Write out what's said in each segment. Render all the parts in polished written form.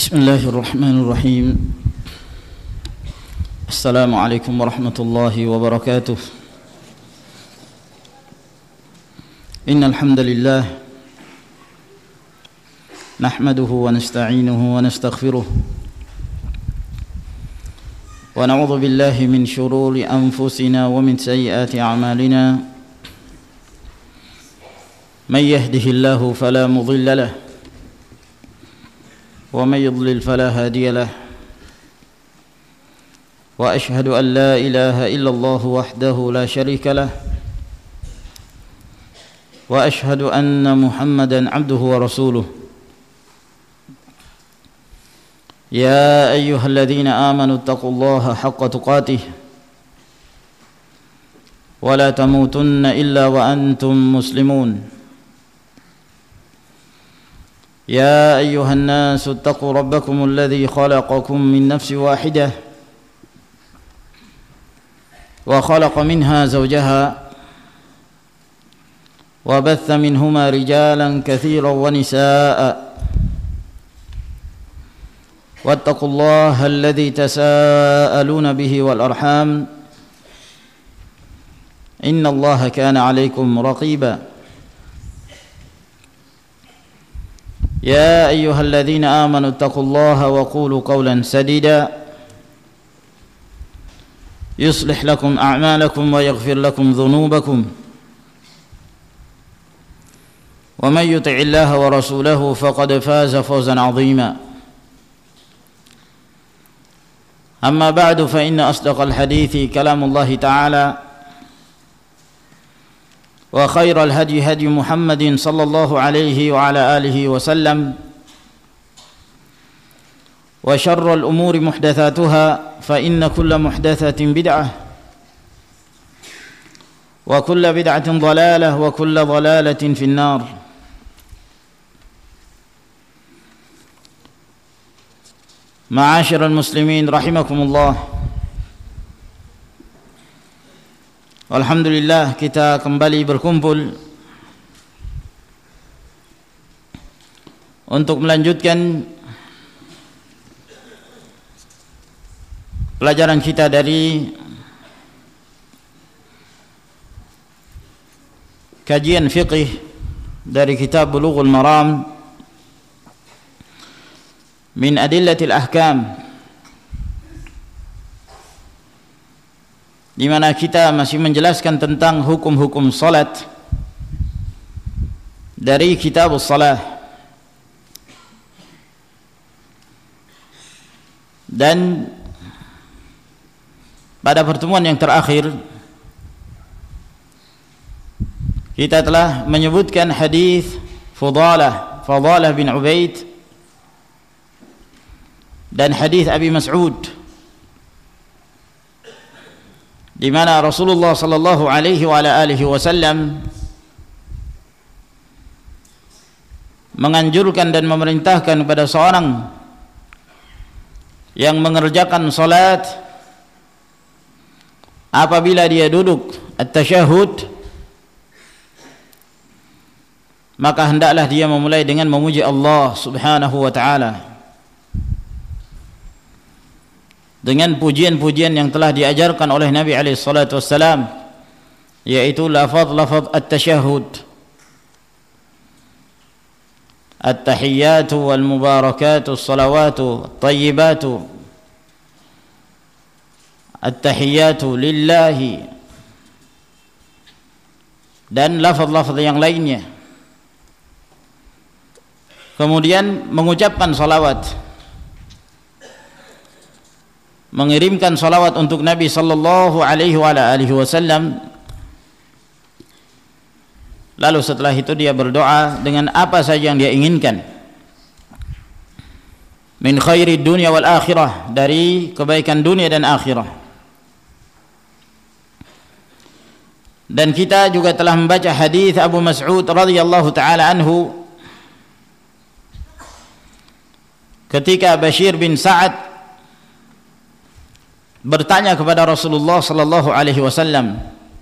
Bismillahirrahmanirrahim. Assalamualaikum warahmatullahi wabarakatuh. Innal hamdalillah nahmaduhu wa nasta'inuhu wa nastaghfiruh wa na'udzu billahi min shururi anfusina wa min sayyiati a'malina. May yahdihillahu fala mudilla lahu ومن يضلل فلا هادي له وأشهد أن لا إله إلا الله وحده لا شريك له وأشهد أن محمدا عبده ورسوله يا أيها الذين آمنوا اتقوا الله حق تقاته ولا تموتن إلا وأنتم مسلمون يا أيها الناس اتقوا ربكم الذي خلقكم من نفس واحدة وخلق منها زوجها وبث منهما رجالا كثيرا ونساء واتقوا الله الذي تساءلون به والأرحام إن الله كان عليكم رقيبا يا أيها الذين آمنوا اتقوا الله وقولوا قولا سديدا يصلح لكم أعمالكم ويغفر لكم ذنوبكم ومن يطع الله ورسوله فقد فاز فوزا عظيما أما بعد فإن أصدق الحديث كلام الله تعالى وخير الهدي هدي محمد صلى الله عليه وعلى آله وسلم وشر الأمور محدثاتها فإن كل محدثة بدعة وكل بدعة ضلالة وكل ضلالة في النار. معاشر المسلمين رحمكم الله. Alhamdulillah, kita kembali berkumpul untuk melanjutkan pelajaran kita dari kajian fiqih dari kitab Bulughul Maram min Adillatil Ahkam, di mana kita masih menjelaskan tentang hukum-hukum salat dari Kitabus Shalah. Dan pada pertemuan yang terakhir kita telah menyebutkan hadis Fadalah bin Ubaid dan hadis Abi Mas'ud, di mana Rasulullah sallallahu alaihi wa ala alihi wasallam menganjurkan dan memerintahkan kepada seorang yang mengerjakan salat apabila dia duduk at-tasyahud, maka hendaklah dia memulai dengan memuji Allah Subhanahu wa taala dengan pujian-pujian yang telah diajarkan oleh Nabi alaihi salatu wassalam, yaitu lafaz at-tasyahud, at-tahiyyatu wal mubarakatu as-salawatu at-tayyibatu, at-tahiyyatu lillahi, dan lafaz-lafaz yang lainnya. Kemudian mengucapkan salawat, mengirimkan salawat untuk Nabi sallallahu alaihi wa alihi wasallam. Lalu setelah itu dia berdoa dengan apa saja yang dia inginkan min khairi dunya wal akhirah, dari kebaikan dunia dan akhirah. Dan kita juga telah membaca hadis Abu Mas'ud radhiyallahu taala anhu ketika Bashir bin Sa'ad bertanya kepada Rasulullah sallallahu alaihi wasallam.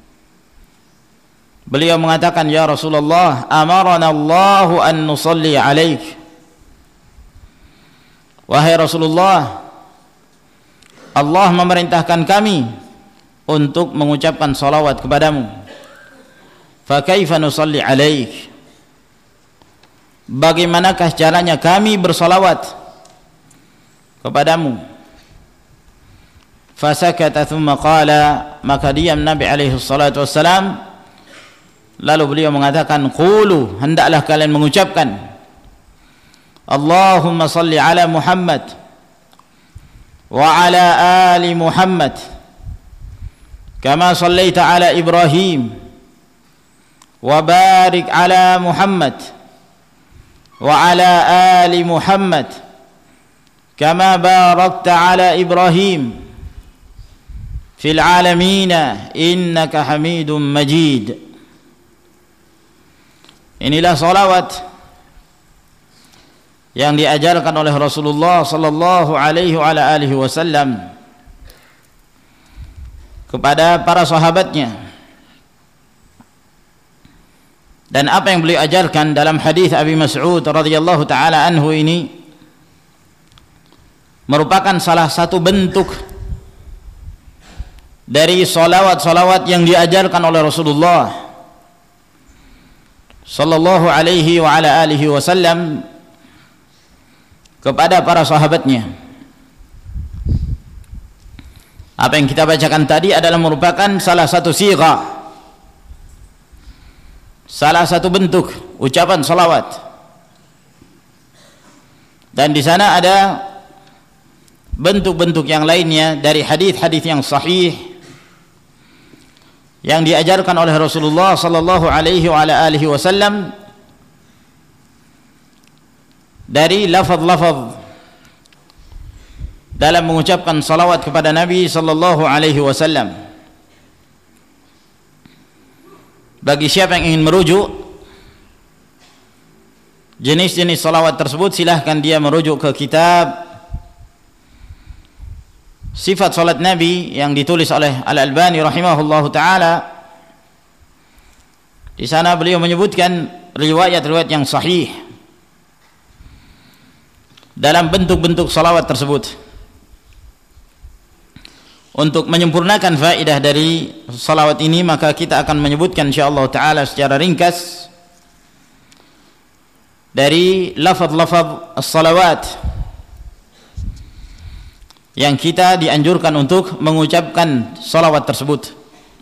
Beliau mengatakan, "Ya Rasulullah, amarana Allahu an nusalli alaik wahai Rasulullah, Allah memerintahkan kami untuk mengucapkan salawat kepadamu. Fa kaifa nusalli alaik? Bagaimanakah caranya kami bersalawat kepadamu? Fasakata thumma qala, maka diam Nabi alaihi salatu wassalam, lalu beliau mengatakan, qulu, hendaklah kalian mengucapkan, Allahumma salli ala Muhammad wa ala ali Muhammad kama sallaita ala Ibrahim wa barik ala Muhammad wa ala ali Muhammad kama barakta ala Ibrahim fil alamina innaka Hamidum Majid. Inilah salawat yang diajarkan oleh Rasulullah sallallahu alaihi wa ala alihi wasallam kepada para sahabatnya. Dan apa yang beliau ajarkan dalam hadis Abi Mas'ud radhiyallahu taala anhu ini merupakan salah satu bentuk dari salawat-salawat yang diajarkan oleh Rasulullah sallallahu alaihi wa ala alihi wasallam kepada para sahabatnya. Apa yang kita bacakan tadi adalah merupakan salah satu sigha, salah satu bentuk ucapan salawat. Dan di sana ada bentuk-bentuk yang lainnya dari hadis-hadis yang sahih yang diajarkan oleh Rasulullah sallallahu alaihi wa ala alihi wasallam dari lafaz-lafaz dalam mengucapkan salawat kepada Nabi sallallahu alaihi wasallam. Bagi siapa yang ingin merujuk jenis-jenis salawat tersebut, silahkan dia merujuk ke kitab Sifat Salat Nabi yang ditulis oleh Al-Albani rahimahullahu taala. Di sana beliau menyebutkan riwayat-riwayat yang sahih dalam bentuk-bentuk salawat tersebut. Untuk menyempurnakan faedah dari salawat ini, maka kita akan menyebutkan insyaallah taala secara ringkas dari lafaz-lafaz as-salawat yang kita dianjurkan untuk mengucapkan salawat tersebut.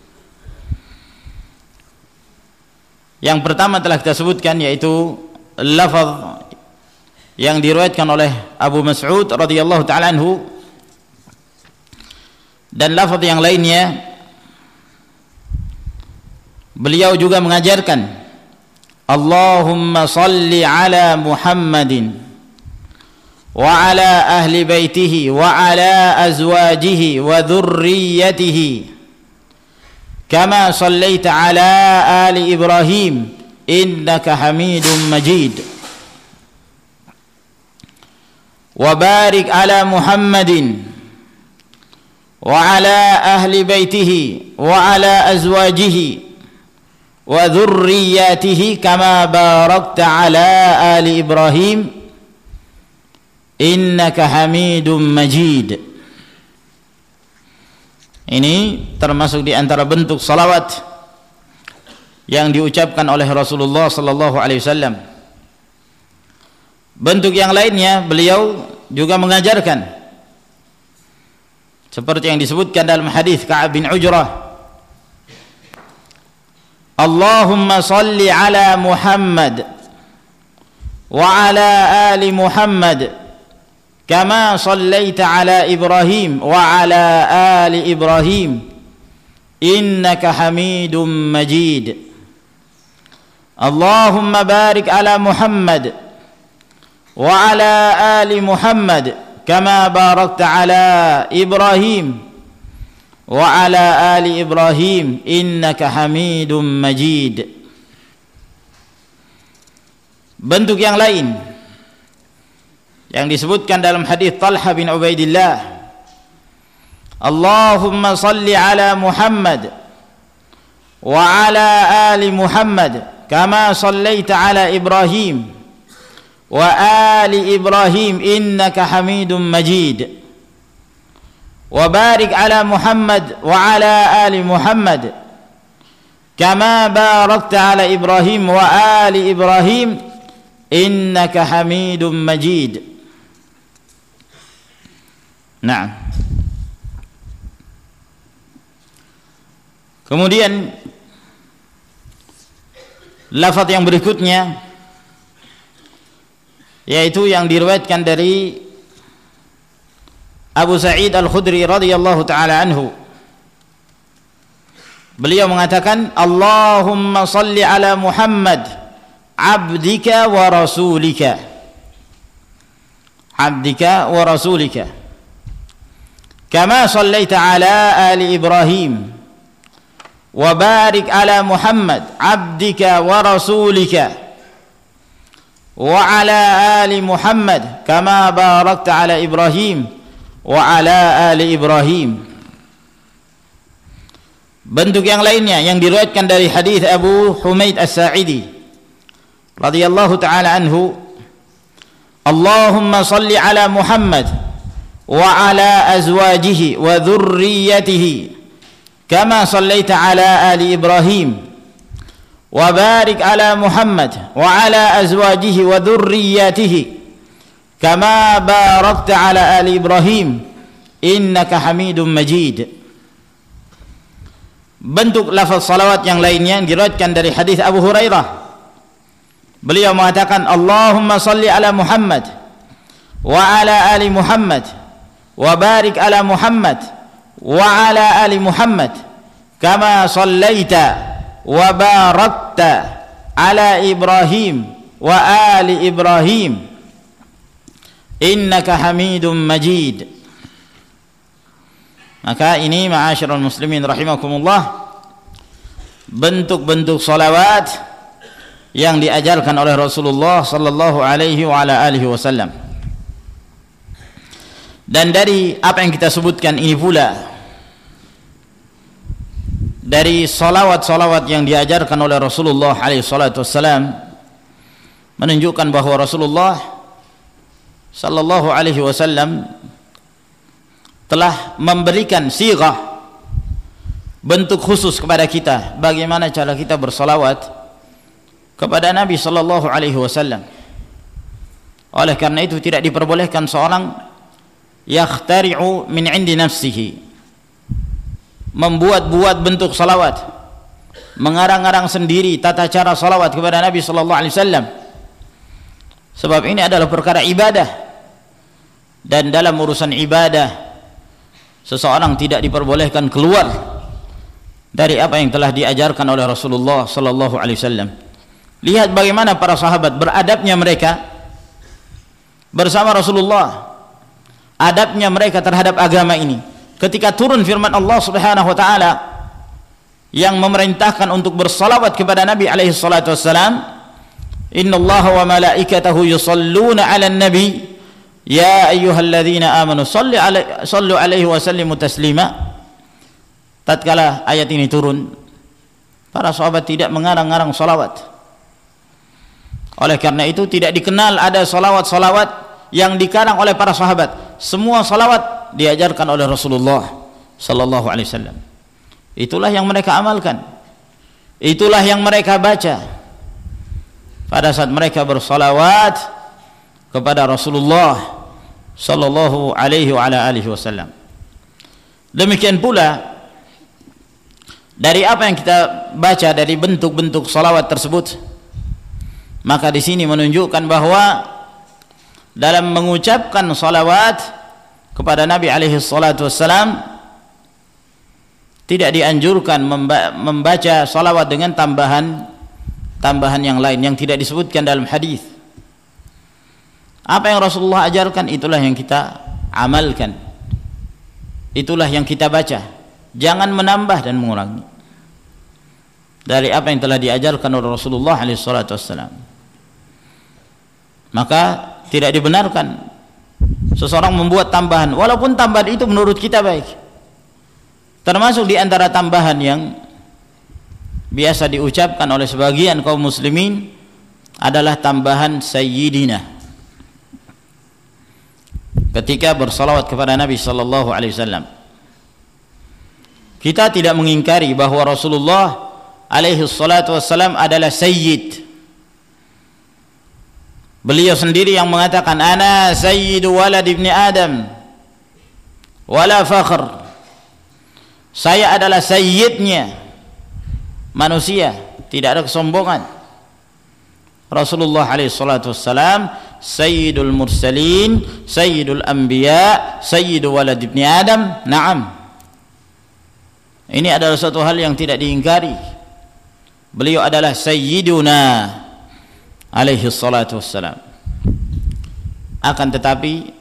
Yang pertama telah kita sebutkan, yaitu lafaz yang diriwayatkan oleh Abu Mas'ud radhiyallahu taala anhu, dan lafaz yang lainnya beliau juga mengajarkan, Allahumma salli ala Muhammadin wa ala ahli baitihi wa ala azwajihi wa dhurriyyatihi kama sallaita ala ali Ibrahim innaka Hamidum Majid wa barik ala Muhammadin wa ala ahli baitihi wa ala azwajihi wa dhurriyyatihi kama barakta ala ali Ibrahim innaka Hamidum Majid. Ini termasuk di antara bentuk salawat yang diucapkan oleh Rasulullah sallallahu alaihi wasallam. Bentuk yang lainnya beliau juga mengajarkan seperti yang disebutkan dalam hadis Ka'ab bin Ujrah, Allahumma salli ala Muhammad wa ala ali Muhammad kama sallaita ala Ibrahim wa ala ali Ibrahim innaka Hamidum Majid. Allahumma barik ala Muhammad wa ala ali Muhammad kama barakta ala Ibrahim wa ala ali Ibrahim innaka Hamidum Majid. Bentuk yang lain yang disebutkan dalam hadis Talha bin Ubaidillah, Allahumma salli ala Muhammad wa ala ali Muhammad kama sallaita ala Ibrahim wa ali Ibrahim innaka Hamidum Majid wa barik ala Muhammad wa ala ali Muhammad kama barakta ala Ibrahim wa ali Ibrahim innaka Hamidum Majid. Nah, kemudian lafaz yang berikutnya yaitu yang diriwayatkan dari Abu Sa'id Al-Khudri radhiyallahu taala anhu. Beliau mengatakan, Allahumma salli ala Muhammad abdika wa rasulika, abdika wa rasulika kama sallaita ala ali Ibrahim wa barik ala Muhammad abdika wa rasulika wa ala ali Muhammad kama barakta ala Ibrahim wa ala ali Ibrahim. Bentuk yang lainnya yang diriwayatkan dari hadis Abu Humaid As-Sa'idi radhiyallahu taala anhu, Allahumma salli ala Muhammad wa ala azwajihi wa dhurriyyatihi kama sallaita ala ali Ibrahim wa barik ala Muhammad wa ala azwajihi wa dhurriyyatihi kama barakta ala ali Ibrahim innaka Hamidum Majid. Bentuk lafaz salawat yang lainnya yang diriwayatkan dari hadis Abu Hurairah, beliau mengatakan, Allahumma salli ala Muhammad wa ala ali Muhammad wa barik ala Muhammad wa ala ali Muhammad kama sallaita wa barakta ala Ibrahim wa ali Ibrahim innaka Hamidum Majid. Maka ini ma'asyiral muslimin rahimakumullah, bentuk-bentuk salawat yang diajarkan oleh Rasulullah sallallahu alaihi wa ala alihi wasallam. Dan dari apa yang kita sebutkan ini pula, dari salawat-salawat yang diajarkan oleh Rasulullah alaihi salatu wassalam, menunjukkan bahwa Rasulullah sallallahu alaihi wasallam telah memberikan sighah, bentuk khusus kepada kita bagaimana cara kita bersalawat kepada Nabi sallallahu alaihi wasallam. Oleh karena itu tidak diperbolehkan seorang yakhtari'u min 'indi nafsihi, membuat-buat bentuk salawat, mengarang-arang sendiri tata cara salawat kepada Nabi sallallahu alaihi wasallam. Sebab ini adalah perkara ibadah, dan dalam urusan ibadah seseorang tidak diperbolehkan keluar dari apa yang telah diajarkan oleh Rasulullah sallallahu alaihi wasallam. Lihat bagaimana para sahabat beradabnya mereka bersama Rasulullah, adabnya mereka terhadap agama ini. Ketika turun firman Allah Subhanahu wa taala yang memerintahkan untuk bersalawat kepada Nabi alaihi salatu wassalam, innallaha wa malaikatahu yusalluna 'alan nabi ya ayyuhalladzina amanu sallu alaihi wa sallimu taslima. Tatkala ayat ini turun, para sahabat tidak mengarang-arang salawat. Oleh karena itu tidak dikenal ada salawat-salawat yang dikarang oleh para sahabat. Semua salawat diajarkan oleh Rasulullah sallallahu alaihi wasallam. Itulah yang mereka amalkan, itulah yang mereka baca pada saat mereka bersalawat kepada Rasulullah sallallahu alaihi wa ala alihi wasallam. Demikian pula dari apa yang kita baca dari bentuk-bentuk salawat tersebut, maka di sini menunjukkan bahwa dalam mengucapkan salawat kepada Nabi alaihi salatu wassalam tidak dianjurkan membaca salawat dengan tambahan yang lain yang tidak disebutkan dalam hadis. Apa yang Rasulullah ajarkan itulah yang kita amalkan, itulah yang kita baca. Jangan menambah dan mengurangi dari apa yang telah diajarkan oleh Rasulullah alaihi salatu wassalam. Maka tidak dibenarkan seseorang membuat tambahan, walaupun tambahan itu menurut kita baik. Termasuk di antara tambahan yang biasa diucapkan oleh sebagian kaum muslimin adalah tambahan sayyidina. ketika bersalawat kepada Nabi sallallahu alaihi wasallam. Kita tidak mengingkari bahwa Rasulullah alaihi salatu wassalam adalah sayyid. Beliau sendiri yang mengatakan, ana sayyidu walad ibni Adam wala fakhr. Saya adalah sayyidnya manusia, tidak ada kesombongan. Rasulullah alaihi salatu wassalam sayyidul mursalin, sayyidul anbiya, sayyidu walad ibni Adam. Naam. Ini adalah suatu hal yang tidak diingkari. Beliau adalah sayyiduna alaihi salatu wassalam. Akan tetapi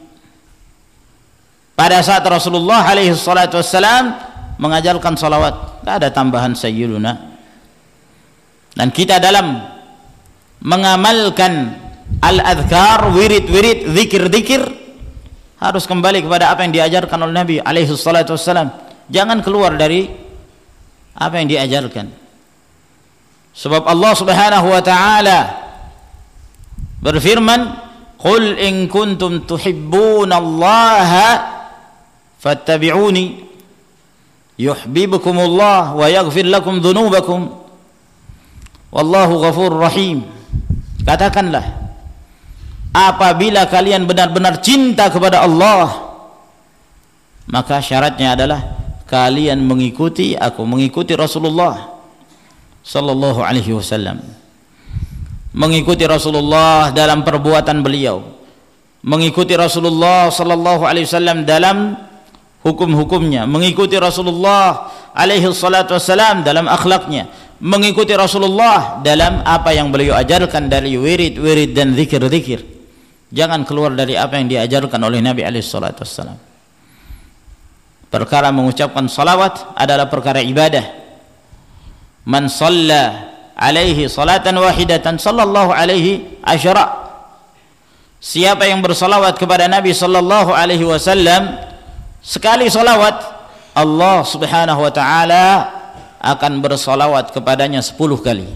pada saat Rasulullah alaihi salatu wassalam mengajarkan salawat, tidak ada tambahan sayyiduna. Dan kita dalam mengamalkan al-adhkar, wirid-wirid, zikir-zikir, harus kembali kepada apa yang diajarkan oleh Nabi alaihi salatu wassalam. Jangan keluar dari apa yang diajarkan. Sebab Allah Subhanahu wa taala berfirman, "Qul in kuntum tuhibbunallaha fattabi'uni yuhibbukumullah wa yaghfir lakum dhunubakum wallahu ghafurur rahim." Katakanlah, apabila kalian benar-benar cinta kepada Allah, maka syaratnya adalah kalian mengikuti aku, mengikuti Rasulullah sallallahu alaihi wasallam, mengikuti Rasulullah dalam perbuatan beliau, mengikuti Rasulullah sallallahu alaihi wasallam dalam hukum-hukumnya, mengikuti Rasulullah alaihi salatu wasallam dalam akhlaknya, mengikuti Rasulullah dalam apa yang beliau ajarkan dari wirid-wirid dan zikir-zikir. Jangan keluar dari apa yang diajarkan oleh Nabi alaihi salatu wasallam. Perkara mengucapkan salawat adalah perkara ibadah. Man shalla alaihi salatan wahidatan sallallahu alaihi asyara. Siapa yang bersalawat kepada Nabi sallallahu alaihi wasallam sekali salawat, Allah Subhanahu wa taala akan bersalawat kepadanya 10 kali.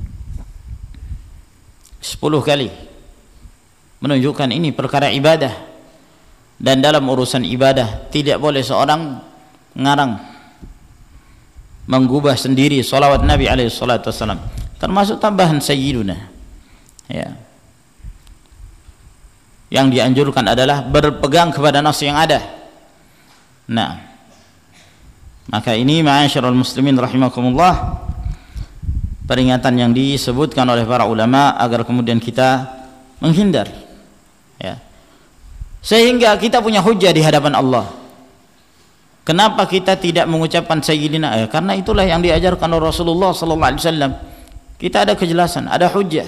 10 kali. Menunjukkan ini perkara ibadah. Dan dalam urusan ibadah tidak boleh seorang ngarang, menggubah sendiri salawat Nabi alaihi salatu wasallam, termasuk tambahan sayyiduna. Ya. Yang dianjurkan adalah berpegang kepada nas yang ada. Nah, maka ini ma'asyiral muslimin rahimakumullah, peringatan yang disebutkan oleh para ulama agar kemudian kita menghindar, ya, sehingga kita punya hujjah di hadapan Allah. Kenapa kita tidak mengucapkan sayyidina? Karena itulah yang diajarkan oleh Rasulullah sallallahu alaihi wasallam. Kita ada kejelasan, ada hujjah.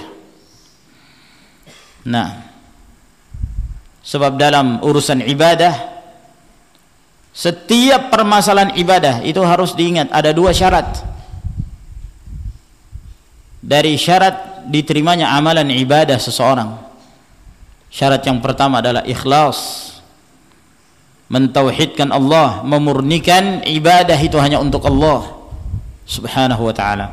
Nah, sebab dalam urusan ibadah, setiap permasalahan ibadah itu harus diingat ada 2 syarat. Dari syarat diterimanya amalan ibadah seseorang, syarat yang pertama adalah ikhlas, mentauhidkan Allah, memurnikan ibadah itu hanya untuk Allah Subhanahu wa ta'ala.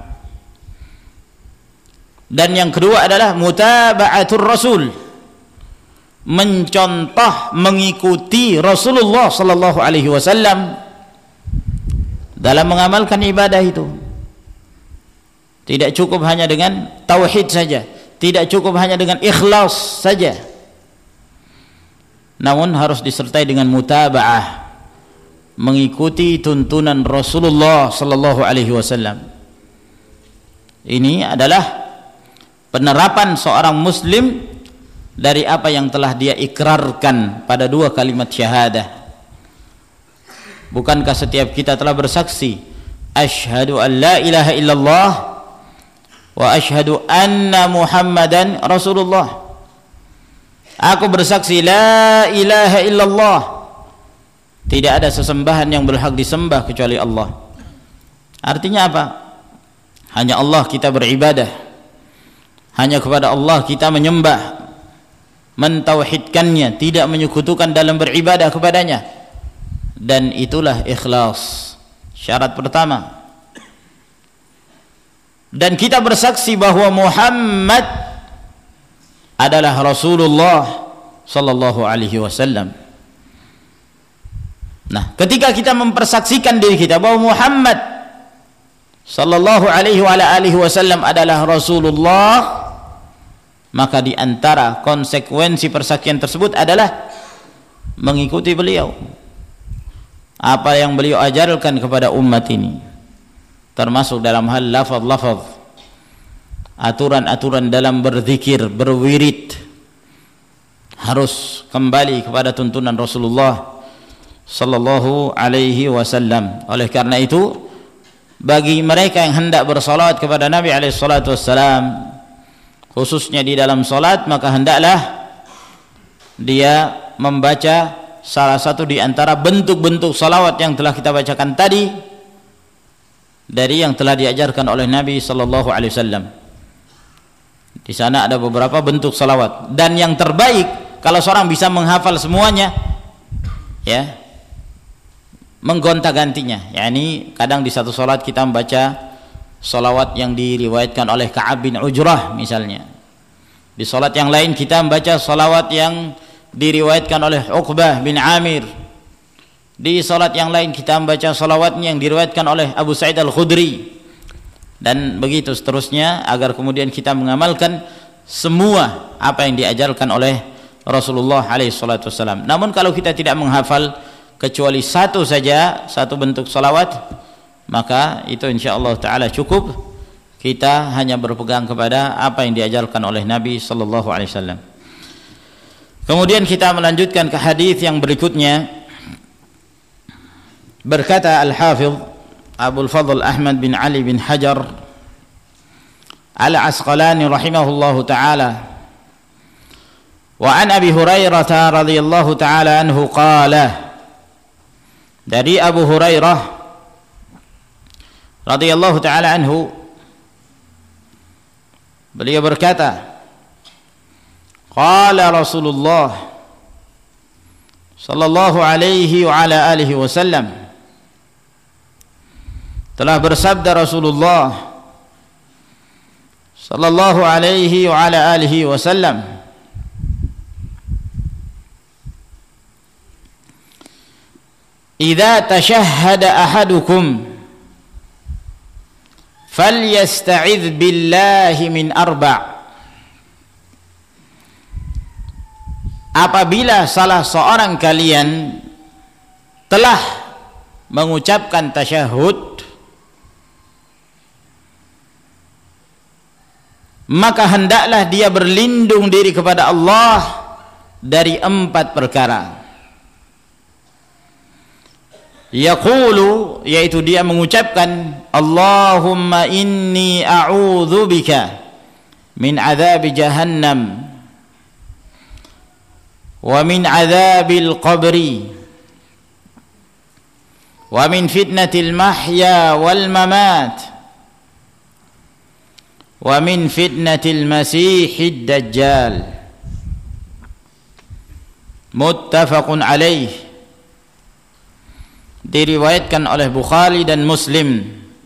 Dan yang kedua adalah mutaba'atur rasul, mencontoh, mengikuti Rasulullah sallallahu alaihi wasallam dalam mengamalkan ibadah itu. Tidak cukup hanya dengan tauhid saja, tidak cukup hanya dengan ikhlas saja, namun harus disertai dengan mutaba'ah, mengikuti tuntunan Rasulullah sallallahu alaihi wasallam. Ini adalah penerapan seorang muslim dari apa yang telah dia ikrarkan pada 2 kalimat syahadah. Bukankah setiap kita telah bersaksi asyhadu an la ilaha illallah wa asyhadu anna Muhammadan Rasulullah? Aku bersaksi la ilaha illallah, tidak ada sesembahan yang berhak disembah kecuali Allah. Artinya apa? Hanya Allah kita beribadah, hanya kepada Allah kita menyembah, mentauhidkannya, tidak menyekutukan dalam beribadah kepadanya. Dan itulah ikhlas, syarat pertama. Dan kita bersaksi bahwa Muhammad adalah Rasulullah sallallahu alaihi wasallam. Nah, ketika kita mempersaksikan diri kita bahwa Muhammad sallallahu alaihi wa alihi wasallam adalah Rasulullah, maka di antara konsekuensi persaksian tersebut adalah mengikuti beliau. Apa yang beliau ajarkan kepada umat ini, termasuk dalam hal lafaz-lafaz, aturan-aturan dalam berzikir, berwirid, harus kembali kepada tuntunan Rasulullah sallallahu alaihi wasallam. Oleh karena itu, bagi mereka yang hendak bersalat kepada Nabi alaihi salatu wassalam, khususnya di dalam salat, maka hendaklah dia membaca salah satu di antara bentuk-bentuk salawat yang telah kita bacakan tadi, dari yang telah diajarkan oleh Nabi sallallahu alaihi wasallam. Di sana ada beberapa bentuk salawat, dan yang terbaik kalau seorang bisa menghafal semuanya, ya, menggonta-gantinya. Yani kadang di satu salat kita membaca salawat yang diriwayatkan oleh Ka'ab bin Ujrah misalnya. Di salat yang lain kita membaca salawat yang diriwayatkan oleh Uqbah bin Amir. Di salat yang lain kita membaca salawatnya yang diriwayatkan oleh Abu Sa'id Al-Khudri. Dan begitu seterusnya, agar kemudian kita mengamalkan semua apa yang diajarkan oleh Rasulullah alaihi salatu wasallam. Namun kalau kita tidak menghafal kecuali satu saja, satu bentuk salawat, maka itu insyaallah taala cukup. Kita hanya berpegang kepada apa yang diajarkan oleh Nabi sallallahu alaihi wasallam. Kemudian kita melanjutkan ke hadis yang berikutnya. Berkata Al-Hafidz Abul Fadl Ahmad bin Ali bin Hajar Al-Asqalani rahimahullahu taala, wa an Abi Hurairah radhiyallahu taala anhu qala, dari Abu Hurairah radhiyallahu taala anhu, beliau berkata, qala Rasulullah sallallahu alaihi wa ala alihi wasallam, telah bersabda Rasulullah sallallahu alaihi wa ala alihi wasallam, idza tashahhada ahadukum falyasta'idz billahi min arba'. Apabila salah seorang kalian telah mengucapkan tasyahud, maka hendaklah dia berlindung diri kepada Allah dari 4 perkara. Yaqulu, yaitu dia mengucapkan, Allahumma inni a'udzubika min adzabi jahannam wa min adzabil qabri wa min fitnatil mahya wal mamat wa min fitnatil masihid dajjal. Muttafaqun alaih. Diriwayatkan oleh Bukhari dan Muslim.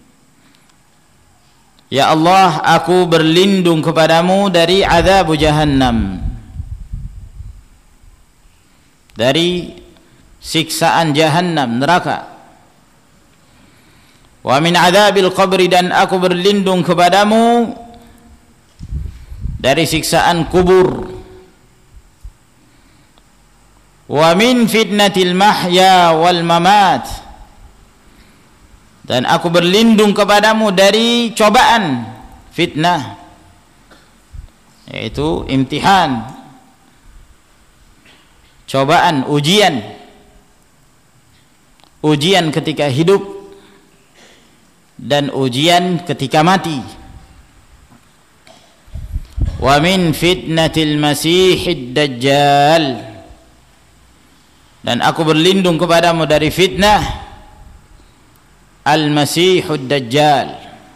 Ya Allah, aku berlindung kepadamu dari azab jahannam, dari siksaan jahannam, neraka. Wa min adzabil qabri, dan aku berlindung kepadamu dari siksaan kubur. Wa min fitnatil mahya wal mamat, dan aku berlindung kepadamu dari cobaan, fitnah, yaitu imtihan, cobaan, ujian ketika hidup dan ujian ketika mati. Wa min fitnatil masihid dajjal, dan aku berlindung kepadamu dari fitnah al-masihud dajjal.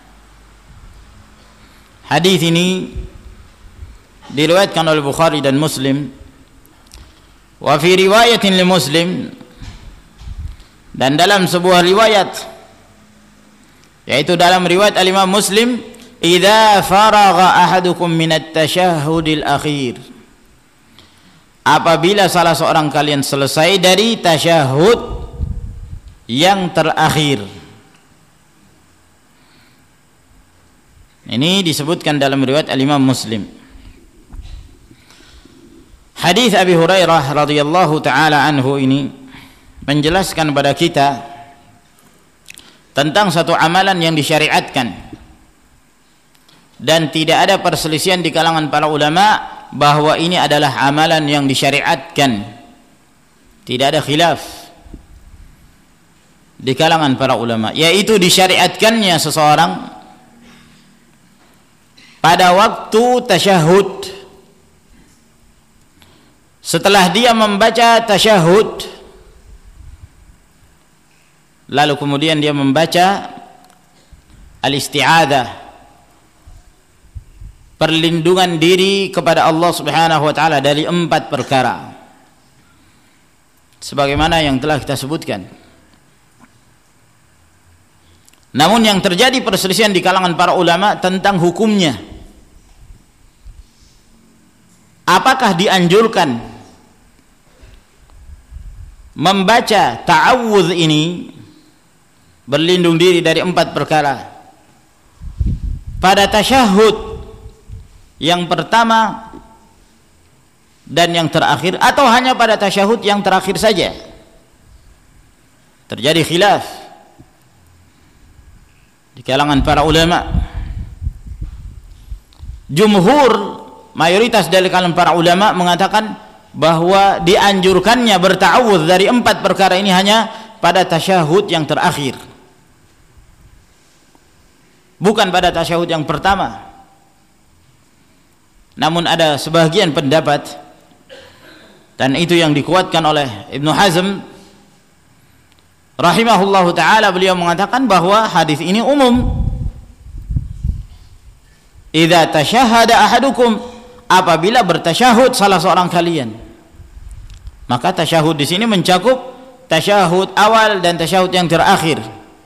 Hadis ini diriwayatkan oleh Bukhari dan Muslim. Wa fi riwayatin li Muslim, dan dalam sebuah riwayat, yaitu dalam riwayat al-Imam Muslim, idza faragha ahadukum minat tasyahhudil akhir, apabila salah seorang kalian selesai dari tasyahud yang terakhir. Ini disebutkan dalam riwayat Al-Imam Muslim. Hadis Abi Hurairah radhiyallahu taala anhu ini menjelaskan kepada kita tentang satu amalan yang disyariatkan dan tidak ada perselisihan di kalangan para ulama bahwa ini adalah amalan yang disyariatkan. Tidak ada khilaf di kalangan para ulama, yaitu disyariatkannya seseorang pada waktu tasyahud, setelah dia membaca tasyahud lalu kemudian dia membaca al-isti'adzah, perlindungan diri kepada Allah Subhanahu wa taala dari 4 perkara sebagaimana yang telah kita sebutkan. Namun yang terjadi perselisihan di kalangan para ulama tentang hukumnya. Apakah dianjurkan membaca ta'awudz ini, berlindung diri dari 4 perkara, pada tasyahud yang pertama dan yang terakhir, atau hanya pada tasyahud yang terakhir saja? Terjadi khilaf di kalangan para ulama. Jumhur, mayoritas dari kalangan para ulama mengatakan bahwa dianjurkannya berta'awudz dari 4 perkara ini hanya pada tasyahud yang terakhir, bukan pada tasyahud yang pertama. Namun ada sebagian pendapat, dan itu yang dikuatkan oleh Ibnu Hazm rahimahullahu ta'ala, beliau mengatakan bahwa hadis ini umum. Idza tasyahhada ahadukum, apabila bertasyahud salah seorang kalian, maka tasyahud di sini mencakup tasyahud awal dan tasyahud yang terakhir.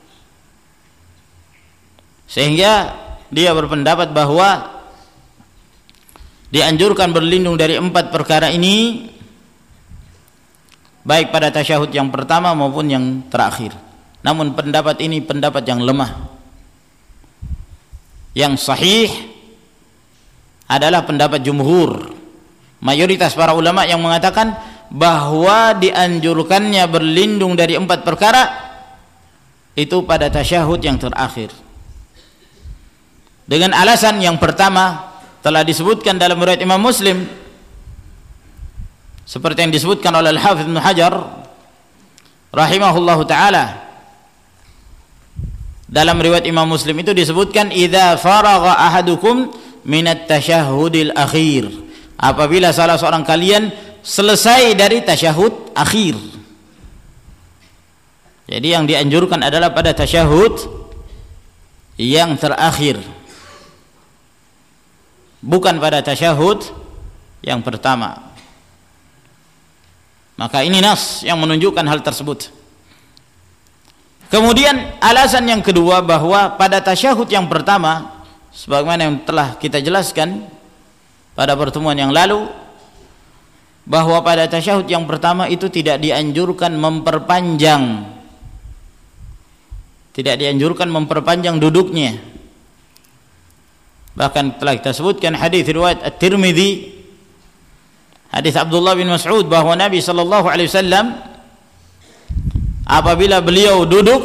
Sehingga dia berpendapat bahwa dianjurkan berlindung dari 4 perkara ini baik pada tasyahud yang pertama maupun yang terakhir. Namun pendapat ini pendapat yang lemah. Yang sahih adalah pendapat jumhur, mayoritas para ulama, yang mengatakan bahwa dianjurkannya berlindung dari 4 perkara itu pada tasyahud yang terakhir. Dengan alasan yang pertama telah disebutkan dalam riwayat Imam Muslim, seperti yang disebutkan oleh Al-Hafidz Ibnu Hajar rahimahullahu taala. Dalam riwayat Imam Muslim itu disebutkan idza faragha ahadukum minat tasyahhudil akhir, apabila salah seorang kalian selesai dari tasyahud akhir. Jadi yang dianjurkan adalah pada tasyahud yang terakhir, bukan pada tasyahud yang pertama. Maka ini nas yang menunjukkan hal tersebut. Kemudian alasan yang kedua, bahwa pada tasyahud yang pertama, sebagaimana yang telah kita jelaskan pada pertemuan yang lalu, bahwa pada tasyahud yang pertama itu tidak dianjurkan memperpanjang, duduknya. Bahkan telah kita sebutkan hadis riwayat At-Tirmidzi, hadis Abdullah bin Mas'ud, bahwa Nabi sallallahu alaihi wasallam apabila beliau duduk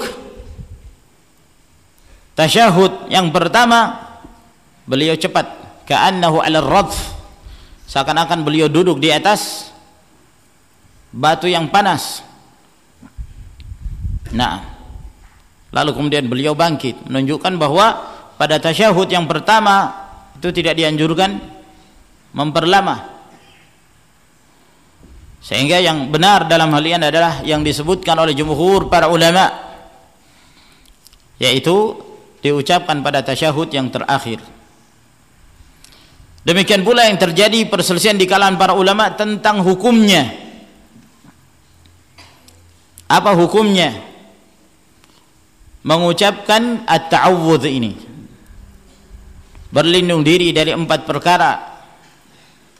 tasyahud yang pertama, beliau cepat, ka'annahu 'ala ar-radf, seakan-akan beliau duduk di atas batu yang panas. Nah, lalu kemudian beliau bangkit, menunjukkan bahwa pada tasyahud yang pertama itu tidak dianjurkan memperlama. Sehingga yang benar dalam hal ini adalah yang disebutkan oleh jumhur para ulama, yaitu diucapkan pada tasyahud yang terakhir. Demikian pula yang terjadi perselisihan di kalangan para ulama tentang hukumnya. Apa hukumnya mengucapkan at-ta'awudz ini, berlindung diri dari 4 perkara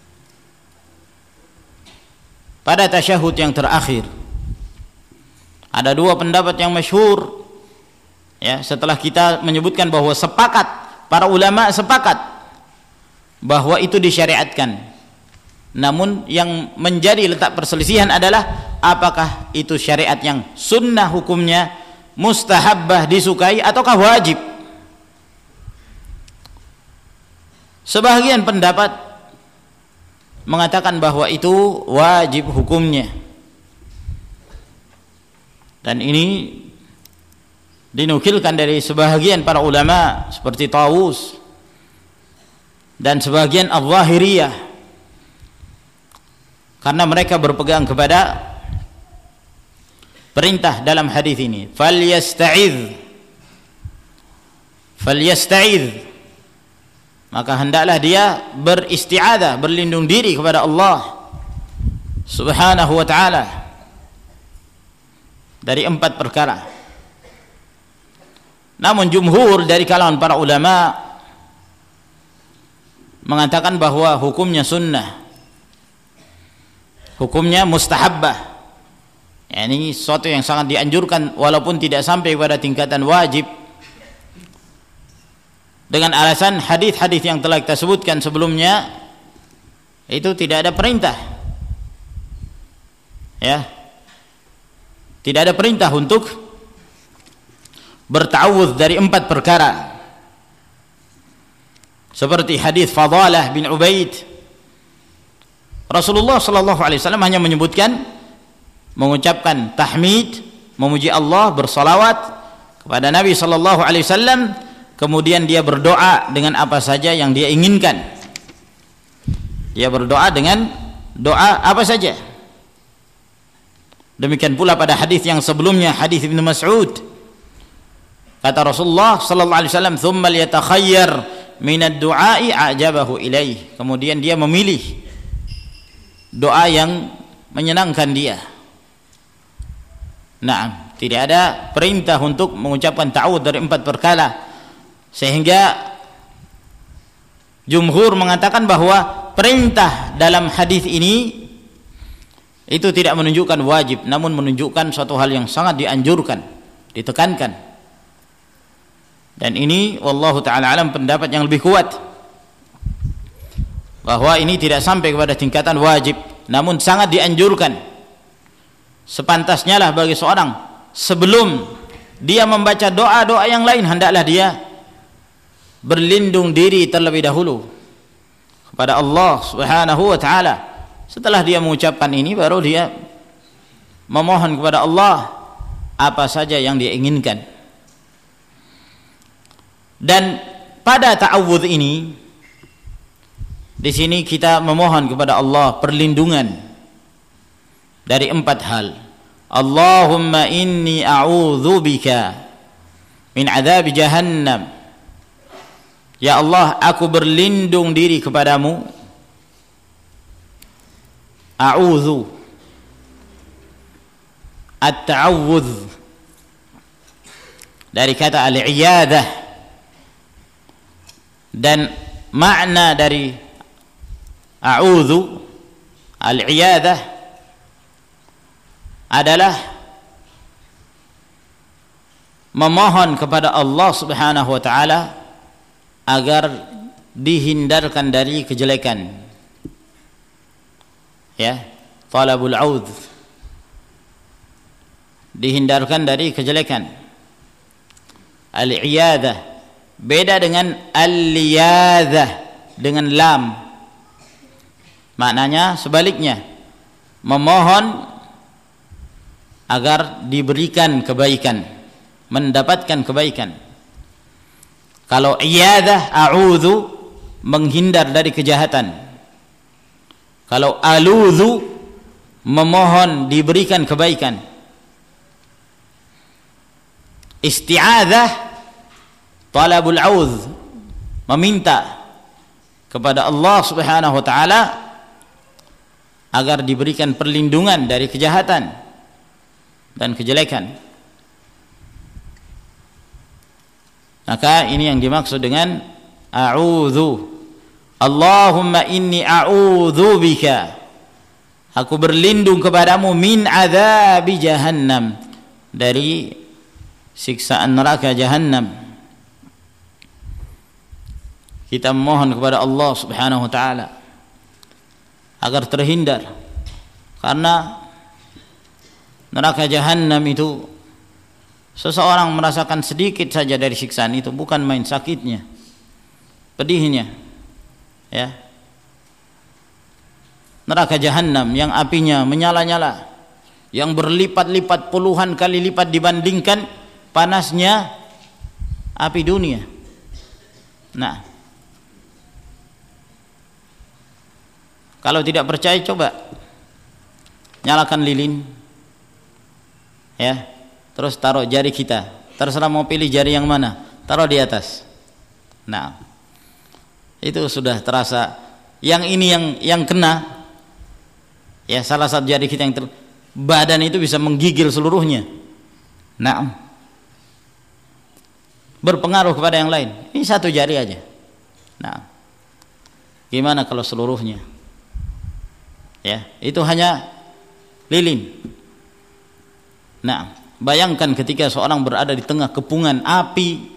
pada tasyahud yang terakhir? Ada dua pendapat yang masyhur, ya, setelah kita menyebutkan bahwa sepakat, para ulama sepakat bahwa itu disyariatkan. Namun yang menjadi letak perselisihan adalah apakah itu syariat yang sunnah hukumnya, mustahabbah disukai, ataukah wajib. Sebagian pendapat mengatakan bahwa itu wajib hukumnya, dan ini dinukilkan dari sebagian para ulama seperti Tawus dan sebagian Al-Zahiriyah, karena mereka berpegang kepada perintah dalam hadis ini, falyasta'idz, maka hendaklah dia beristi'adzah, berlindung diri kepada Allah Subhanahu wa ta'ala dari 4 perkara. Namun jumhur dari kalangan para ulama mengatakan bahwa hukumnya sunnah, hukumnya mustahabbah, ini sesuatu yang sangat dianjurkan walaupun tidak sampai pada tingkatan wajib, dengan alasan hadis-hadis yang telah kita sebutkan sebelumnya itu tidak ada perintah, ya, tidak ada perintah untuk berta'awudz dari 4 perkara, seperti hadis Fadalah bin Ubaid. Rasulullah sallallahu alaihi wasallam hanya menyebutkan, mengucapkan tahmid, memuji Allah, bersalawat kepada Nabi sallallahu alaihi wasallam, kemudian dia berdoa dengan apa saja yang dia inginkan. Dia berdoa dengan doa apa saja. Demikian pula pada hadis yang sebelumnya, hadis Ibnu Mas'ud, kata Rasulullah sallallahu alaihi wasallam, "Tsumma liyatakhayyar minad du'a'i a'jabahu ilaih." Kemudian dia memilih doa yang menyenangkan dia. Nah, tidak ada perintah untuk mengucapkan ta'awudz dari 4 perkara, sehingga jumhur mengatakan bahwa perintah dalam hadis ini itu tidak menunjukkan wajib, namun menunjukkan suatu hal yang sangat dianjurkan, ditekankan. Dan ini wallahu ta'ala alam pendapat yang lebih kuat, bahwa ini tidak sampai kepada tingkatan wajib, namun sangat dianjurkan. Sepantasnya lah bagi seorang sebelum dia membaca doa-doa yang lain, hendaklah dia berlindung diri terlebih dahulu kepada Allah Subhanahu wa ta'ala. Setelah dia mengucapkan ini, baru dia memohon kepada Allah apa saja yang dia inginkan. Dan pada ta'awudz ini, di sini kita memohon kepada Allah perlindungan dari 4 hal. Allahumma inni a'udzubika min adzab jahannam. Ya Allah, aku berlindung diri kepadamu. A'udzu, at-ta'awudz dari kata al-iyadah, dan makna dari a'udzu, al-iyadah, adalah memohon kepada Allah Subhanahu wa ta'ala agar dihindarkan dari kejelekan, ya, talabul audz, dihindarkan dari kejelekan. Al-iyadah beda dengan al-liyadah dengan lam, maknanya sebaliknya, memohon agar diberikan kebaikan, mendapatkan kebaikan. Kalau iyadah, a'udzu, menghindar dari kejahatan. Kalau aludzu, memohon diberikan kebaikan. Isti'adzah, talabul audz, meminta kepada Allah Subhanahu wa ta'ala agar diberikan perlindungan dari kejahatan dan kejelekan. Maka ini yang dimaksud dengan a'udzu. Allahumma inni a'udzu bika, aku berlindung kepadamu, min adzabi jahannam, dari siksaan neraka Jahannam. Kita mohon kepada Allah Subhanahu wa taala agar terhindar, karena neraka Jahannam itu seseorang merasakan sedikit saja dari siksaan itu, bukan main sakitnya, pedihnya, ya. Neraka Jahannam yang apinya menyala-nyala, yang berlipat-lipat puluhan kali lipat dibandingkan panasnya api dunia. Nah, kalau tidak percaya coba nyalakan lilin, ya, terus taruh jari kita, terserah mau pilih jari yang mana, taruh di atas. Nah, itu sudah terasa. Yang ini yang kena, ya, salah satu jari kita yang badan itu bisa menggigil seluruhnya. Nah, berpengaruh kepada yang lain. Ini satu jari aja. Nah, gimana kalau seluruhnya? Ya, itu hanya lilin. Nah, bayangkan ketika seorang berada di tengah kepungan api,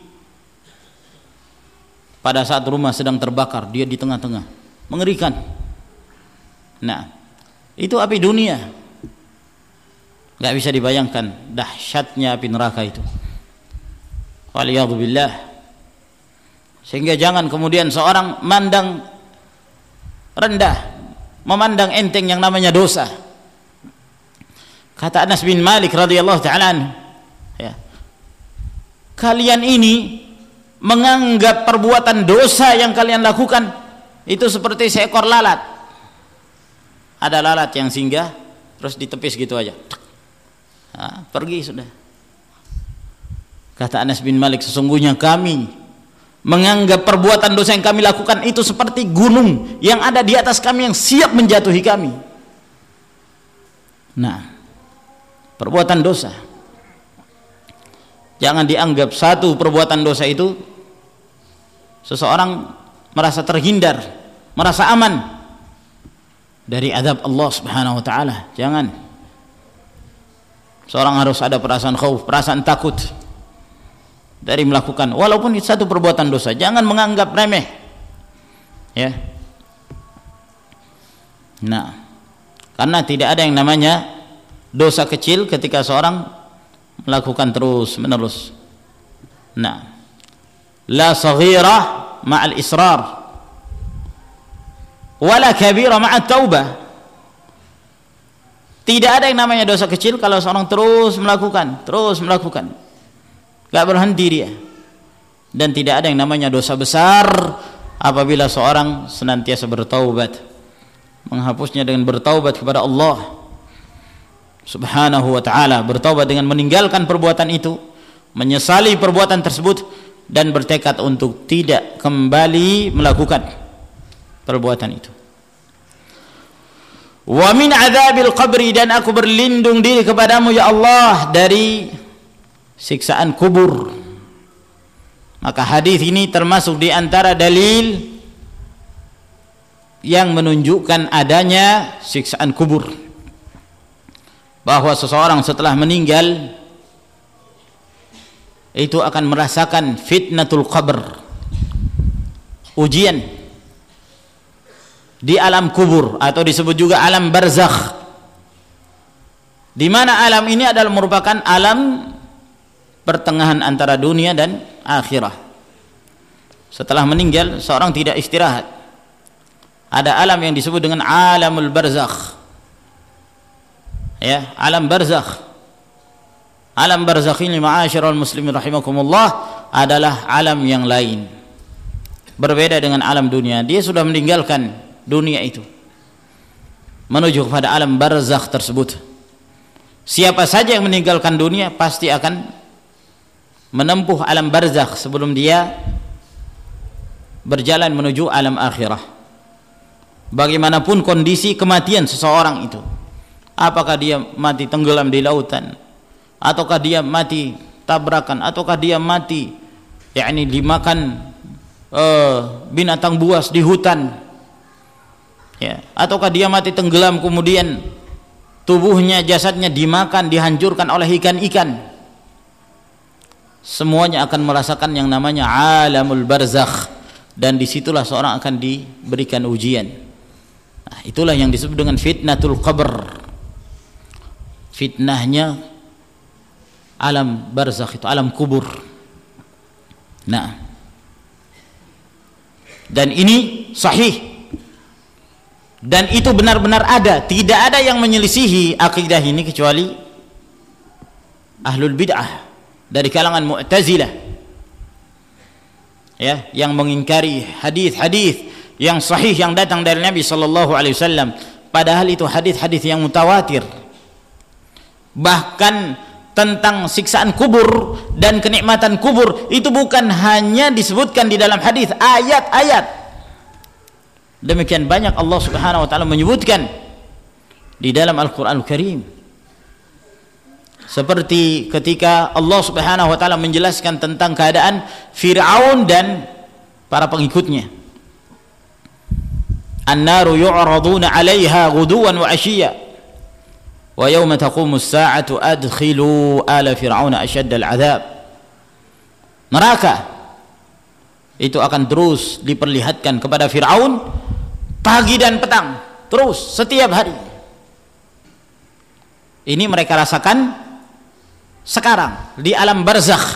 pada saat rumah sedang terbakar, dia di tengah-tengah, mengerikan. Nah, itu api dunia, nggak bisa dibayangkan dahsyatnya api neraka itu. Waliyadzubillah. Sehingga jangan kemudian seorang mandang rendah, memandang enteng yang namanya dosa. Kata Anas bin Malik radhiyallahu ta'ala anhu, ya, kalian ini menganggap perbuatan dosa yang kalian lakukan itu seperti seekor lalat. Ada lalat yang singgah terus ditepis gitu aja, nah, pergi sudah. Kata Anas bin Malik, sesungguhnya kami menganggap perbuatan dosa yang kami lakukan itu seperti gunung yang ada di atas kami yang siap menjatuhi kami. Nah, perbuatan dosa, jangan dianggap satu perbuatan dosa itu seseorang merasa terhindar, merasa aman dari azab Allah Subhanahu wa taala. Jangan. Seorang harus ada perasaan khauf, perasaan takut dari melakukan walaupun itu satu perbuatan dosa. Jangan menganggap remeh, ya. Nah, karena tidak ada yang namanya dosa kecil ketika seorang melakukan terus menerus. Nah, la saghirah ma'al israr wala kabira ma'at taubah. Tidak ada yang namanya dosa kecil kalau seorang terus melakukan, gak berhenti dia. Dan tidak ada yang namanya dosa besar apabila seorang senantiasa bertaubat, menghapusnya dengan bertaubat kepada Allah Subhanahu wa ta'ala, bertaubat dengan meninggalkan perbuatan itu, menyesali perbuatan tersebut, dan bertekad untuk tidak kembali melakukan perbuatan itu. Wa min adzabil qabri, dan aku berlindung diri kepadamu ya Allah dari siksaan kubur. Maka hadis ini termasuk di antara dalil yang menunjukkan adanya siksaan kubur, bahwa seseorang setelah meninggal itu akan merasakan fitnatul qabr, ujian di alam kubur, atau disebut juga alam barzakh, di mana alam ini adalah merupakan alam pertengahan antara dunia dan akhirah. Setelah meninggal seorang tidak istirahat, ada alam yang disebut dengan alamul barzakh, ya, alam barzakh. Alam barzakh ini, ma'asyiral muslimin rahimakumullah, adalah alam yang lain, berbeda dengan alam dunia. Dia sudah meninggalkan dunia itu, menuju kepada alam barzakh tersebut. Siapa saja yang meninggalkan dunia pasti akan menempuh alam barzakh sebelum dia berjalan menuju alam akhirah. Bagaimanapun kondisi kematian seseorang itu, apakah dia mati tenggelam di lautan, ataukah dia mati tabrakan, ataukah dia mati yakni dimakan binatang buas di hutan, ya, ataukah dia mati tenggelam kemudian tubuhnya, jasadnya dimakan, dihancurkan oleh ikan-ikan. semuanya akan merasakan yang namanya alamul barzakh, dan disitulah seorang akan diberikan ujian. Nah, itulah yang disebut dengan fitnatul qabr. Fitnahnya alam barzakh, itu alam kubur. Nah, dan ini sahih, dan itu benar-benar ada. Tidak ada yang menyelisihi akidah ini kecuali ahlul bid'ah dari kalangan Mu'tazilah, ya, yang mengingkari hadis-hadis yang sahih yang datang dari Nabi sallallahu alaihi wasallam, padahal itu hadis-hadis yang mutawatir. Bahkan tentang siksaan kubur dan kenikmatan kubur itu bukan hanya disebutkan di dalam hadis, ayat-ayat. Demikian banyak Allah Subhanahu wa taala menyebutkan di dalam Al-Qur'anul Karim. Seperti ketika Allah Subhanahu wa taala menjelaskan tentang keadaan Fir'aun dan para pengikutnya. An-naru yu'raduna 'alaiha ghuduwan wa 'ashiyya wa yawma taqumu as-sa'atu adkhilu ala fir'auna ashadda al-'adzab. Neraka itu akan terus diperlihatkan kepada Fir'aun pagi dan petang, terus setiap hari. Ini mereka rasakan sekarang di alam barzakh.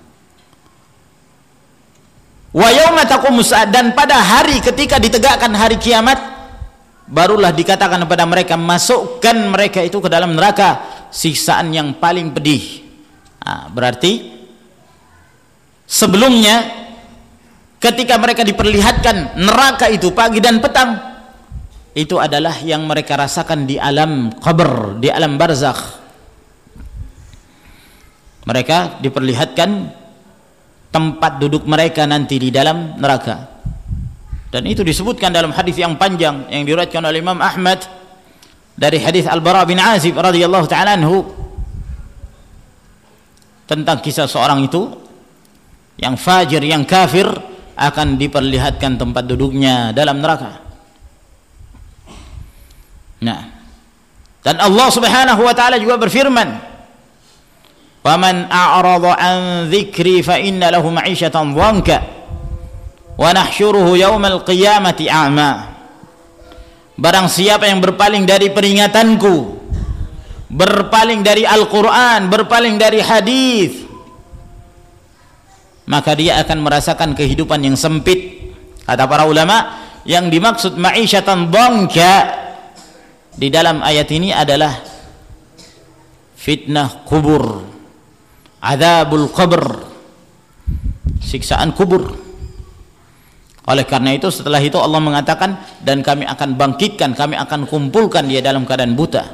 Wa yauma taqumu as-sa'ah, dan pada hari ketika ditegakkan hari kiamat, barulah dikatakan kepada mereka, masukkan mereka itu ke dalam neraka, siksaan yang paling pedih. Nah, berarti sebelumnya ketika mereka diperlihatkan neraka itu pagi dan petang, itu adalah yang mereka rasakan di alam qabr, di alam barzakh. Mereka diperlihatkan tempat duduk mereka nanti di dalam neraka. Dan itu disebutkan dalam hadis yang panjang yang diriwayatkan oleh Imam Ahmad dari hadis Al-Bara bin Azib radhiyallahu ta'ala anhu, tentang kisah seorang itu yang fajir, yang kafir, akan diperlihatkan tempat duduknya dalam neraka. Nah, dan Allah Subhanahu wa taala juga berfirman, "Faman a'rada an dzikri fa inna lahu ma'isyatan dhanka wa nahsyuruhu yaumal qiyamati a'ma." Barang siapa yang berpaling dari peringatanku, berpaling dari Al-Quran, berpaling dari hadis, maka dia akan merasakan kehidupan yang sempit. Kata para ulama, yang dimaksud ma'isyatan dhanka di dalam ayat ini adalah fitnah kubur, adzabul qabr, siksaan kubur. Oleh karena itu setelah itu Allah mengatakan, dan kami akan bangkitkan, kami akan kumpulkan dia dalam keadaan buta.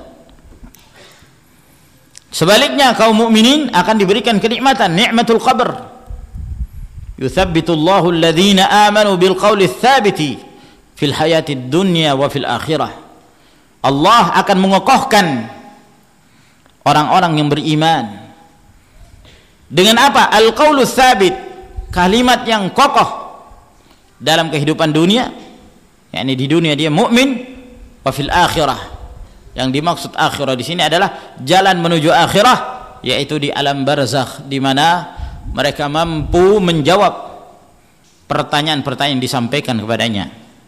Sebaliknya kaum mukminin akan diberikan kenikmatan, nikmatul qabr. Yuthabbitullahu alladhina amanu bil qawli tsabiti fil hayatid dunya wa fil akhirah. Allah akan mengokohkan orang-orang yang beriman dengan apa? Al-qawlu tsabit, kalimat yang kokoh dalam kehidupan dunia, yakni di dunia dia mukmin, wa fil akhirah. Yang dimaksud akhirah di sini adalah jalan menuju akhirah, yaitu di alam barzakh, di mana mereka mampu menjawab pertanyaan-pertanyaan yang disampaikan kepadanya.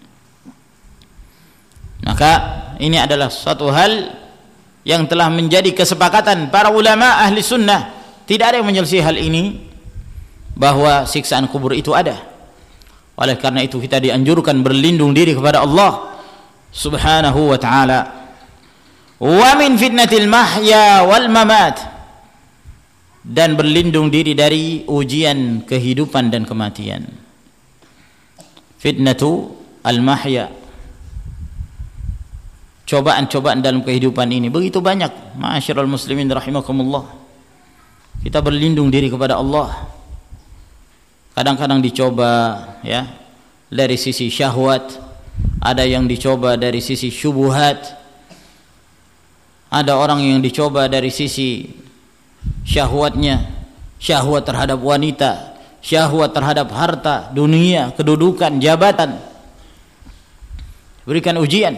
Maka ini adalah suatu hal yang telah menjadi kesepakatan para ulama ahli sunnah. Tidak ada yang menyelisih hal ini, bahwa siksaan kubur itu ada. Oleh karena itu kita dianjurkan berlindung diri kepada Allah Subhanahu wa ta'ala. Wa min fitnatil mahya wal mamat, dan berlindung diri dari ujian kehidupan dan kematian. Fitnatu al-mahya, cobaan-cobaan dalam kehidupan ini begitu banyak. Ma'asyiral muslimin rahimakumullah, kita berlindung diri kepada Allah. Kadang-kadang dicoba, ya, dari sisi syahwat, ada yang dicoba dari sisi syubhat, ada orang yang dicoba dari sisi syahwatnya, syahwat terhadap wanita, syahwat terhadap harta, dunia, kedudukan, jabatan, berikan ujian.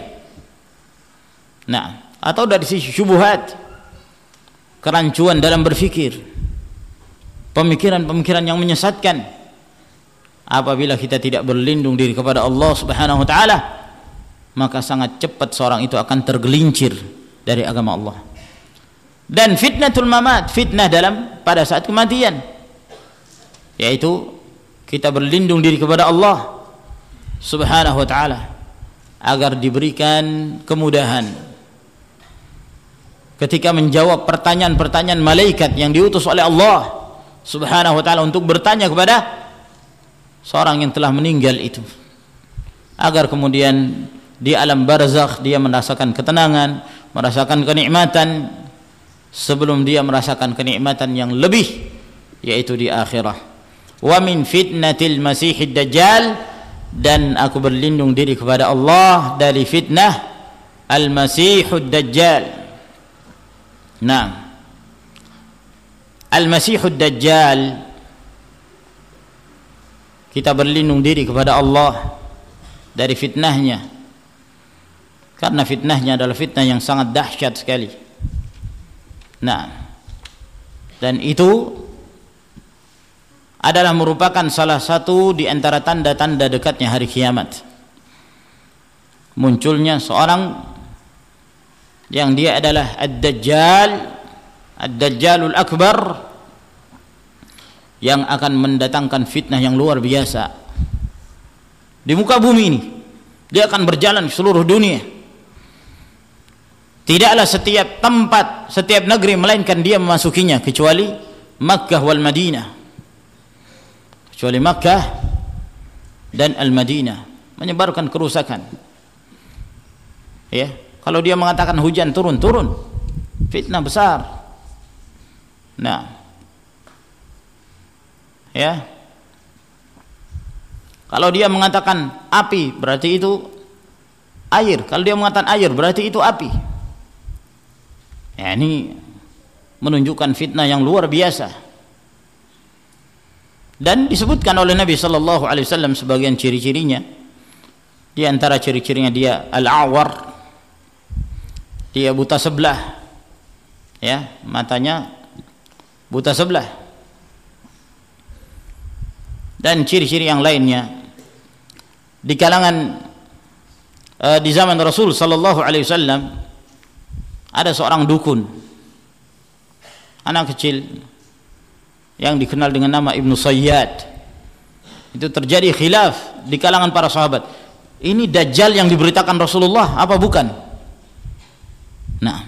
Nah, atau dari sisi syubhat, kerancuan dalam berfikir, pemikiran-pemikiran yang menyesatkan. Apabila kita tidak berlindung diri kepada Allah Subhanahu wa taala, maka sangat cepat seorang itu akan tergelincir dari agama Allah. Dan fitnatul mamat, fitnah pada saat kematian, yaitu kita berlindung diri kepada Allah Subhanahu wa taala agar diberikan kemudahan ketika menjawab pertanyaan-pertanyaan malaikat yang diutus oleh Allah Subhanahu wa taala untuk bertanya kepada seorang yang telah meninggal itu, agar kemudian di alam barzakh dia merasakan ketenangan, merasakan kenikmatan sebelum dia merasakan kenikmatan yang lebih, yaitu di akhirah. Wa min fitnatil masihid dajjal, dan aku berlindung diri kepada Allah dari fitnah al-masihud dajjal. Nah, al-masihud dajjal, kita berlindung diri kepada Allah dari fitnahnya, karena fitnahnya adalah fitnah yang sangat dahsyat sekali. Nah, dan itu adalah merupakan salah satu di antara tanda-tanda dekatnya hari kiamat. Munculnya seorang yang dia adalah ad-dajjal, ad-dajjalul akbar, yang akan mendatangkan fitnah yang luar biasa di muka bumi ini. Dia akan berjalan di seluruh dunia. Tidaklah setiap tempat, setiap negeri melainkan dia memasukinya, kecuali Makkah wal Madinah, kecuali Makkah dan Al-Madinah, menyebarkan kerusakan. Ya, kalau dia mengatakan hujan turun, fitnah besar. Nah, ya, kalau dia mengatakan api berarti itu air, kalau dia mengatakan air berarti itu api. Ya, ini menunjukkan fitnah yang luar biasa. Dan disebutkan oleh Nabi sallallahu alaihi wasallam sebagian ciri-cirinya. Di antara ciri-cirinya dia al-awar, dia buta sebelah. Ya, matanya buta sebelah. Dan ciri-ciri yang lainnya di kalangan di zaman Rasul sallallahu alaihi wasallam ada seorang dukun, anak kecil yang dikenal dengan nama Ibnu Sayyad. Itu terjadi khilaf di kalangan para sahabat. Ini dajjal yang diberitakan Rasulullah apa bukan? Nah,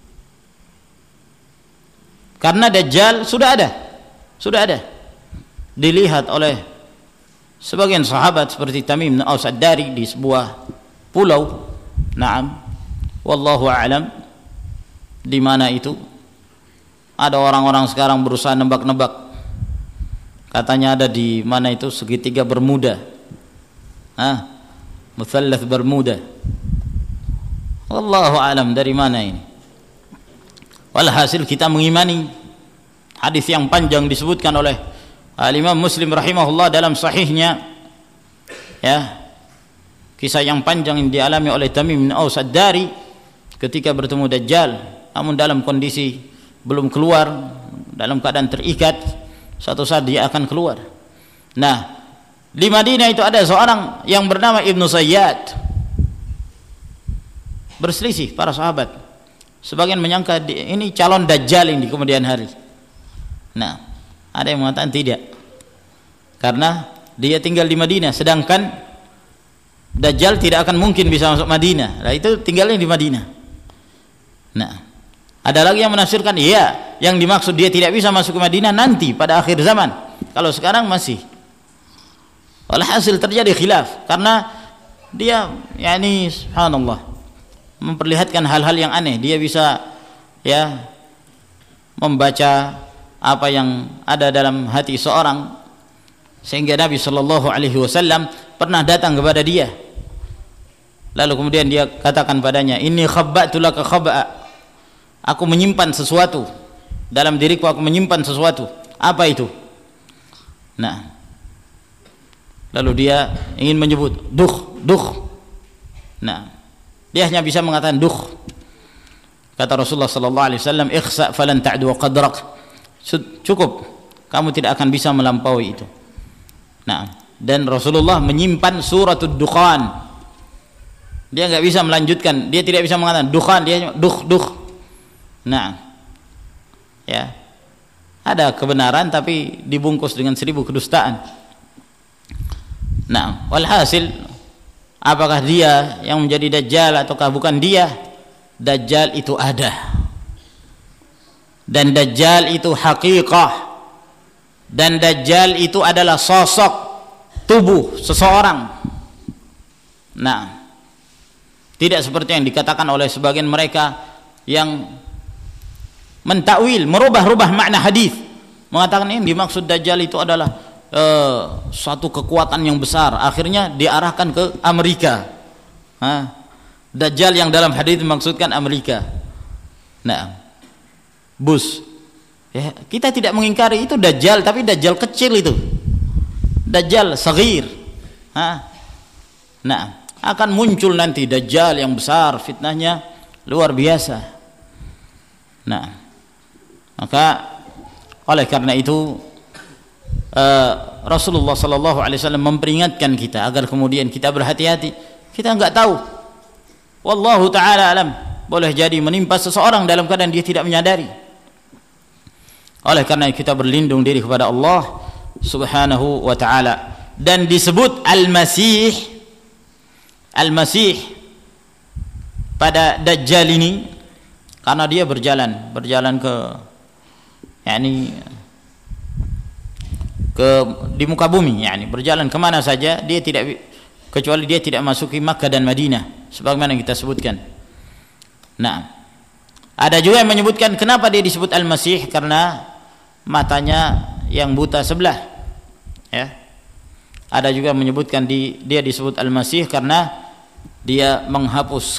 karena dajjal sudah ada dilihat oleh sebagian sahabat seperti Tamim bin Aus ad-Dari di sebuah pulau. Naam, wallahu a'lam di mana itu. Ada orang-orang sekarang berusaha nebak-nebak, katanya ada di mana itu segitiga Bermuda, Muthallath Bermuda. Wallahu a'lam dari mana ini. Walhasil kita mengimani hadis yang panjang disebutkan oleh Al-Imam Muslim rahimahullah dalam sahihnya, ya, kisah yang panjang yang dialami oleh Tamim bin Aus ad-Dari ketika bertemu Dajjal, namun dalam kondisi belum keluar, dalam keadaan terikat. Suatu saat dia akan keluar. Nah, di Madinah itu ada seorang yang bernama Ibnu Sayyad. Berselisih para sahabat, sebagian menyangka ini calon Dajjal ini di kemudian hari. Nah, ada yang mengatakan tidak, karena dia tinggal di Madinah, sedangkan Dajjal tidak akan mungkin bisa masuk Madinah. Nah, itu tinggalnya di Madinah. Nah, ada lagi yang menafsirkan iya, yang dimaksud dia tidak bisa masuk ke Madinah nanti pada akhir zaman. Kalau sekarang masih. Walhasil terjadi khilaf karena dia, yakni subhanallah, memperlihatkan hal-hal yang aneh. Dia bisa, ya, membaca apa yang ada dalam hati seorang, sehingga Nabi sallallahu alaihi wasallam pernah datang kepada dia. Lalu kemudian dia katakan padanya, "Inni khabba'tu laka khab'a." Aku menyimpan sesuatu dalam diriku, aku menyimpan sesuatu. Apa itu? Nah, lalu dia ingin menyebut duh. Nah, dia hanya bisa mengatakan duh. Kata Rasulullah sallallahu alaihi wasallam, "Ikhsa falan ta'du qadrak." Cukup, kamu tidak akan bisa melampaui itu. Nah, dan Rasulullah menyimpan suratul Dukhan. Dia enggak bisa melanjutkan, dia tidak bisa mengatakan dukhan, dia duh. Nah, ya, ada kebenaran tapi dibungkus dengan 1000 kedustaan. Nah, walhasil, apakah dia yang menjadi Dajjal ataukah bukan dia? Dajjal itu ada, dan Dajjal itu hakikah, dan Dajjal itu adalah sosok tubuh seseorang. Nah, tidak seperti yang dikatakan oleh sebagian mereka yang mentakwil, merubah-rubah makna hadis, mengatakan ini dimaksud Dajjal itu adalah suatu kekuatan yang besar, akhirnya diarahkan ke Amerika. Dajjal yang dalam hadis dimaksudkan Amerika. Nah, Bush, ya, kita tidak mengingkari itu Dajjal, tapi Dajjal kecil itu, Dajjal saghir. Nah, akan muncul nanti Dajjal yang besar, fitnahnya luar biasa. Nah, maka oleh karena itu Rasulullah sallallahu alaihi wasallam memperingatkan kita agar kemudian kita berhati-hati. Kita enggak tahu, wallahu taala alam, boleh jadi menimpa seseorang dalam keadaan dia tidak menyadari. Oleh karena kita berlindung diri kepada Allah subhanahu wa taala. Dan disebut Al-Masih pada Dajjal ini karena dia berjalan ke di muka bumi, berjalan kemana saja, dia tidak, kecuali dia tidak masuki Makkah dan Madinah sebagaimana yang kita sebutkan. Nah, ada juga yang menyebutkan kenapa dia disebut Al-Masih, karena matanya yang buta sebelah, ya. Ada juga yang menyebutkan dia disebut Al-Masih karena dia menghapus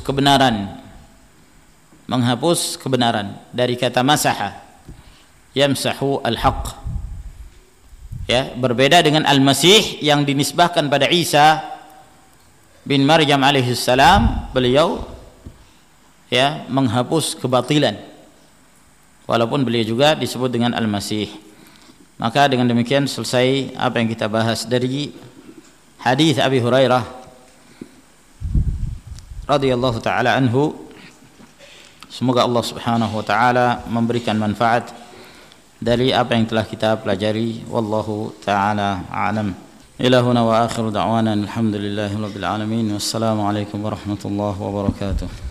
kebenaran dari kata masaha, yamsahu al-haq. Ya, berbeda dengan Al-Masih yang dinisbahkan pada Isa bin Maryam alaihissalam, beliau ya menghapus kebatilan, walaupun beliau juga disebut dengan Al-Masih. Maka dengan demikian selesai apa yang kita bahas dari hadis Abi Hurairah radhiyallahu taala anhu. Semoga Allah subhanahu wa taala memberikan manfaat dari apa yang telah kita pelajari. Wallahu taala a'lam. Ila huna wa akhiru da'wana alhamdulillahi rabbil alamin. Wassalamu alaikum warahmatullahi wabarakatuh.